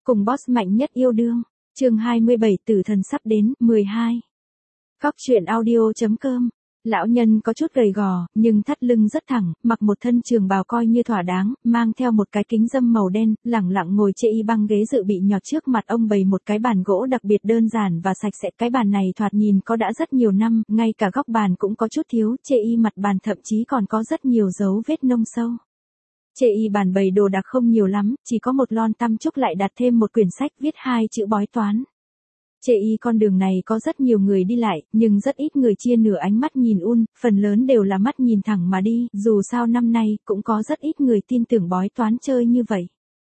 Cùng boss mạnh nhất yêu đương. Chương 27 Tử thần sắp đến, 12. Góc truyện audio.com. Lão nhân có chút gầy gò, nhưng thắt lưng rất thẳng, mặc một thân trường bào coi như thỏa đáng, mang theo một cái kính râm màu đen, lẳng lặng ngồi chê y băng ghế dự bị nhọt trước mặt ông bày một cái bàn gỗ đặc biệt đơn giản và sạch sẽ. Cái bàn này thoạt nhìn có đã rất nhiều năm, ngay cả góc bàn cũng có chút thiếu, chê y mặt bàn thậm chí còn có rất nhiều dấu vết nông sâu. Chê y bàn bày đồ đạc không nhiều lắm, chỉ có một lon tăm trúc lại đặt thêm một quyển sách viết 2 chữ bói toán. Chê y con đường này có rất nhiều người đi lại, nhưng rất ít người chia nửa ánh mắt nhìn phần lớn đều là mắt nhìn thẳng mà đi, dù sao năm nay cũng có rất ít người tin tưởng bói toán chơi như vậy.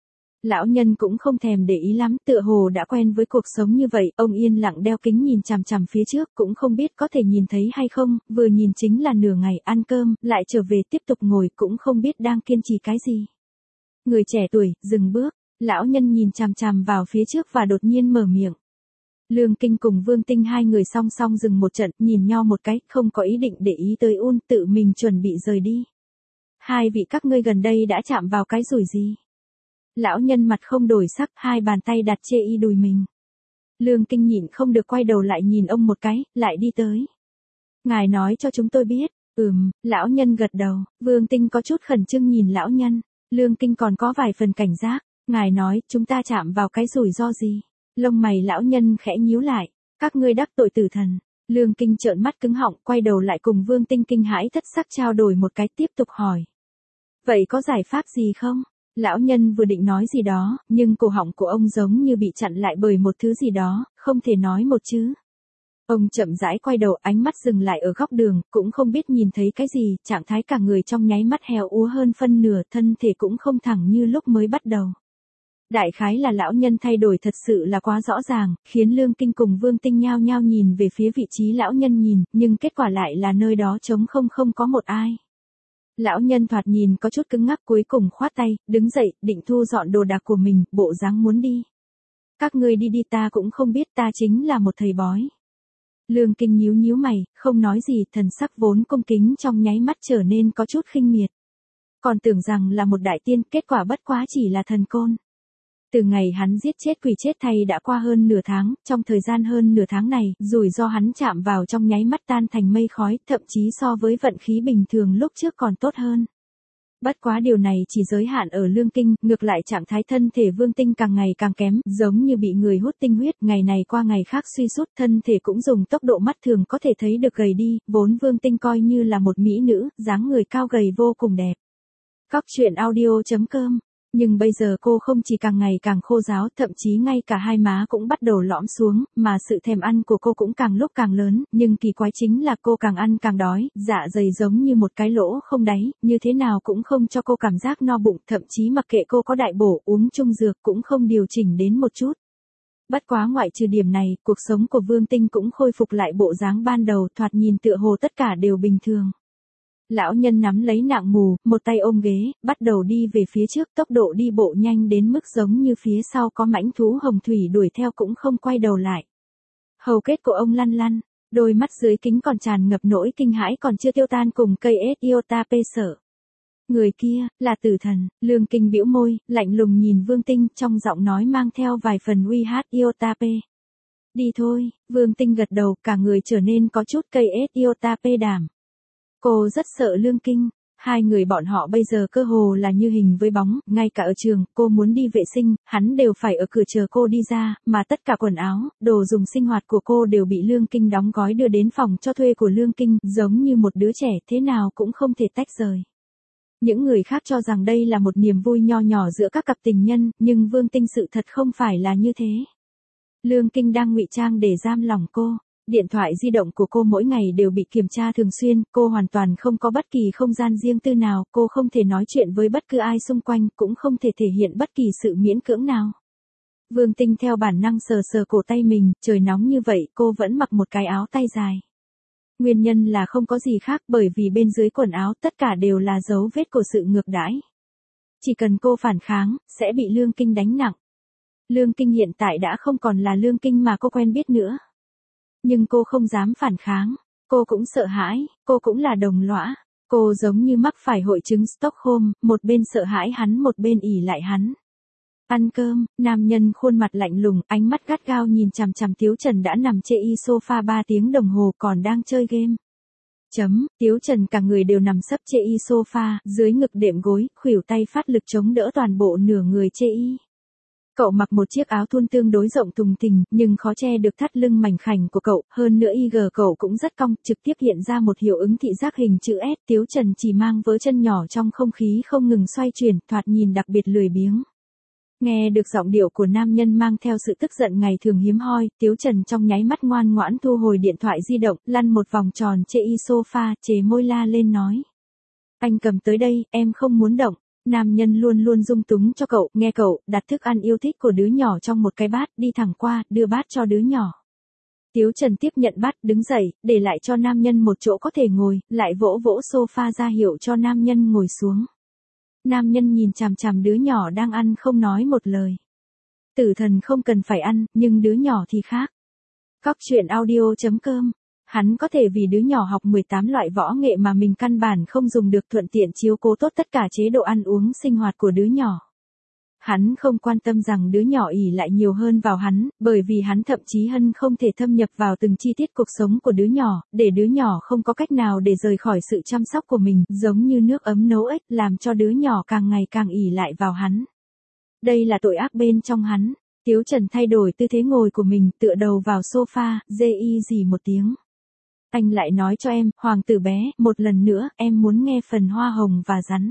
Lão nhân cũng không thèm để ý lắm, tựa hồ đã quen với cuộc sống như vậy, ông yên lặng đeo kính nhìn chằm chằm phía trước, cũng không biết có thể nhìn thấy hay không, vừa nhìn chính là nửa ngày ăn cơm, lại trở về tiếp tục ngồi cũng không biết đang kiên trì cái gì. Người trẻ tuổi, dừng bước, lão nhân nhìn chằm chằm vào phía trước và đột nhiên mở miệng. Lương Kinh cùng Vương Tinh hai người song song dừng một trận, nhìn nhau một cái, không có ý định để ý tới tự mình chuẩn bị rời đi. Hai vị các ngươi gần đây đã chạm vào cái rủi gì? Lão nhân mặt không đổi sắc, hai bàn tay đặt chê y đùi mình. Lương Kinh nhịn không được quay đầu lại nhìn ông một cái, lại đi tới. Ngài nói cho chúng tôi biết. Lão nhân gật đầu. Vương Tinh có chút khẩn trương nhìn lão nhân. Lương Kinh còn có vài phần cảnh giác. Ngài nói, chúng ta chạm vào cái rủi ro gì? Lông mày lão nhân khẽ nhíu lại. Các ngươi đắc tội tử thần. Lương Kinh trợn mắt cứng họng, quay đầu lại cùng Vương Tinh kinh hãi thất sắc trao đổi một cái, tiếp tục hỏi. Vậy có giải pháp gì không? Lão nhân vừa định nói gì đó, nhưng cổ họng của ông giống như bị chặn lại bởi một thứ gì đó, không thể nói một chữ. Ông chậm rãi quay đầu, ánh mắt dừng lại ở góc đường, cũng không biết nhìn thấy cái gì, trạng thái cả người trong nháy mắt héo úa hơn phân nửa, thân thể cũng không thẳng như lúc mới bắt đầu. Đại khái là lão nhân thay đổi thật sự là quá rõ ràng, khiến Lương Kinh cùng Vương Tinh nhao nhao nhìn về phía vị trí lão nhân nhìn, nhưng kết quả lại là nơi đó trống không có một ai. Lão nhân thoạt nhìn có chút cứng ngắc, cuối cùng khoát tay, đứng dậy, định thu dọn đồ đạc của mình, bộ dáng muốn đi. Các ngươi đi ta cũng không biết, ta chính là một thầy bói. Lương Kinh nhíu mày, không nói gì, thần sắc vốn cung kính trong nháy mắt trở nên có chút khinh miệt. Còn tưởng rằng là một đại tiên, kết quả bất quá chỉ là thần côn. Từ ngày hắn giết chết quỷ chết thay đã qua hơn nửa tháng, trong thời gian hơn nửa tháng này, rủi ro hắn chạm vào trong nháy mắt tan thành mây khói, thậm chí so với vận khí bình thường lúc trước còn tốt hơn. Bất quá điều này chỉ giới hạn ở Lương Kinh, ngược lại trạng thái thân thể Vương Tinh càng ngày càng kém, giống như bị người hút tinh huyết, ngày này qua ngày khác suy sút, thân thể cũng dùng tốc độ mắt thường có thể thấy được gầy đi, vốn Vương Tinh coi như là một mỹ nữ, dáng người cao gầy vô cùng đẹp. Góc truyện audio.com. Nhưng bây giờ cô không chỉ càng ngày càng khô ráo, thậm chí ngay cả hai má cũng bắt đầu lõm xuống, mà sự thèm ăn của cô cũng càng lúc càng lớn, nhưng kỳ quái chính là cô càng ăn càng đói, dạ dày giống như một cái lỗ không đáy, như thế nào cũng không cho cô cảm giác no bụng, thậm chí mặc kệ cô có đại bổ uống chung dược cũng không điều chỉnh đến một chút. Bất quá ngoại trừ điểm này, cuộc sống của Vương Tinh cũng khôi phục lại bộ dáng ban đầu, thoạt nhìn tựa hồ tất cả đều bình thường. Lão nhân nắm lấy nạng mù, một tay ôm ghế, bắt đầu đi về phía trước, tốc độ đi bộ nhanh đến mức giống như phía sau có mãnh thú hồng thủy đuổi theo cũng không quay đầu lại. Hầu kết của ông lăn, đôi mắt dưới kính còn tràn ngập nỗi kinh hãi còn chưa tiêu tan cùng cây Iota sợ. Người kia, là tử thần. Lương Kinh bĩu môi, lạnh lùng nhìn Vương Tinh, trong giọng nói mang theo vài phần uy hát Iota. Đi thôi. Vương Tinh gật đầu, cả người trở nên có chút cây Iota đảm. Cô rất sợ Lương Kinh, hai người bọn họ bây giờ cơ hồ là như hình với bóng, ngay cả ở trường, cô muốn đi vệ sinh, hắn đều phải ở cửa chờ cô đi ra, mà tất cả quần áo, đồ dùng sinh hoạt của cô đều bị Lương Kinh đóng gói đưa đến phòng cho thuê của Lương Kinh, giống như một đứa trẻ, thế nào cũng không thể tách rời. Những người khác cho rằng đây là một niềm vui nho nhỏ giữa các cặp tình nhân, nhưng Vương Tinh sự thật không phải là như thế. Lương Kinh đang ngụy trang để giam lòng cô. Điện thoại di động của cô mỗi ngày đều bị kiểm tra thường xuyên, cô hoàn toàn không có bất kỳ không gian riêng tư nào, cô không thể nói chuyện với bất cứ ai xung quanh, cũng không thể thể hiện bất kỳ sự miễn cưỡng nào. Vương Tinh theo bản năng sờ cổ tay mình, trời nóng như vậy, cô vẫn mặc một cái áo tay dài. Nguyên nhân là không có gì khác, bởi vì bên dưới quần áo tất cả đều là dấu vết của sự ngược đãi. Chỉ cần cô phản kháng, sẽ bị Lương Kinh đánh nặng. Lương Kinh hiện tại đã không còn là Lương Kinh mà cô quen biết nữa. Nhưng cô không dám phản kháng, cô cũng sợ hãi, cô cũng là đồng lõa, cô giống như mắc phải hội chứng Stockholm, một bên sợ hãi hắn một bên ỷ lại hắn. Ăn cơm, nam nhân khuôn mặt lạnh lùng, ánh mắt gắt gao nhìn chằm chằm Tiếu Trần đã nằm chê y sofa 3 tiếng đồng hồ còn đang chơi game. Tiếu Trần cả người đều nằm sấp chê y sofa, dưới ngực đệm gối, khuỷu tay phát lực chống đỡ toàn bộ nửa người chê y. Cậu mặc một chiếc áo thun tương đối rộng thùng thình, nhưng khó che được thắt lưng mảnh khảnh của cậu, hơn nữa IG cậu cũng rất cong, trực tiếp hiện ra một hiệu ứng thị giác hình chữ S. Tiếu Trần chỉ mang vớ chân nhỏ trong không khí không ngừng xoay chuyển, thoạt nhìn đặc biệt lười biếng. Nghe được giọng điệu của nam nhân mang theo sự tức giận ngày thường hiếm hoi, Tiếu Trần trong nháy mắt ngoan ngoãn thu hồi điện thoại di động, lăn một vòng tròn chê y sofa, chế môi la lên nói. Anh cầm tới đây, em không muốn động. Nam nhân luôn luôn dung túng cho cậu, nghe cậu, đặt thức ăn yêu thích của đứa nhỏ trong một cái bát, đi thẳng qua, đưa bát cho đứa nhỏ. Tiếu Trần tiếp nhận bát, đứng dậy, để lại cho nam nhân một chỗ có thể ngồi, lại vỗ vỗ sofa ra hiệu cho nam nhân ngồi xuống. Nam nhân nhìn chằm chằm đứa nhỏ đang ăn không nói một lời. Tử thần không cần phải ăn, nhưng đứa nhỏ thì khác. Cóc truyện audio.com. Hắn có thể vì đứa nhỏ học 18 loại võ nghệ mà mình căn bản không dùng được, thuận tiện chiếu cố tốt tất cả chế độ ăn uống sinh hoạt của đứa nhỏ. Hắn không quan tâm rằng đứa nhỏ ỷ lại nhiều hơn vào hắn, bởi vì hắn thậm chí hơn không thể thâm nhập vào từng chi tiết cuộc sống của đứa nhỏ, để đứa nhỏ không có cách nào để rời khỏi sự chăm sóc của mình, giống như nước ấm nấu ếch, làm cho đứa nhỏ càng ngày càng ỷ lại vào hắn. Đây là tội ác bên trong hắn. Tiếu Trần thay đổi tư thế ngồi của mình, tựa đầu vào sofa, dê y gì một tiếng. Anh lại nói cho em, hoàng tử bé, một lần nữa, em muốn nghe phần hoa hồng và rắn.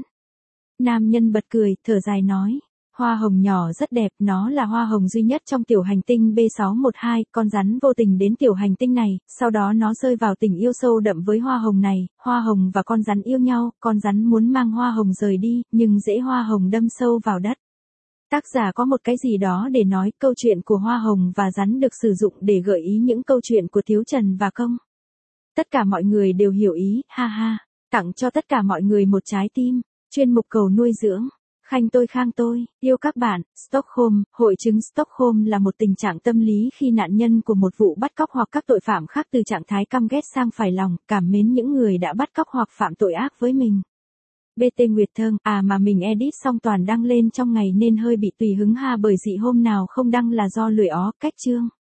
Nam nhân bật cười, thở dài nói. Hoa hồng nhỏ rất đẹp, nó là hoa hồng duy nhất trong tiểu hành tinh B612, con rắn vô tình đến tiểu hành tinh này, sau đó nó rơi vào tình yêu sâu đậm với hoa hồng này, hoa hồng và con rắn yêu nhau, con rắn muốn mang hoa hồng rời đi, nhưng rễ hoa hồng đâm sâu vào đất. Tác giả có một cái gì đó để nói, câu chuyện của hoa hồng và rắn được sử dụng để gợi ý những câu chuyện của Tiếu Trần và Công. Tất cả mọi người đều hiểu ý, ha ha, tặng cho tất cả mọi người một trái tim, chuyên mục cầu nuôi dưỡng. Khang tôi, yêu các bạn. Stockholm, hội chứng Stockholm là một tình trạng tâm lý khi nạn nhân của một vụ bắt cóc hoặc các tội phạm khác từ trạng thái căm ghét sang phải lòng, cảm mến những người đã bắt cóc hoặc phạm tội ác với mình. BT Nguyệt Thơm, mà mình edit xong toàn đăng lên trong ngày nên hơi bị tùy hứng ha, bởi dị hôm nào không đăng là do lười ó, cách chương.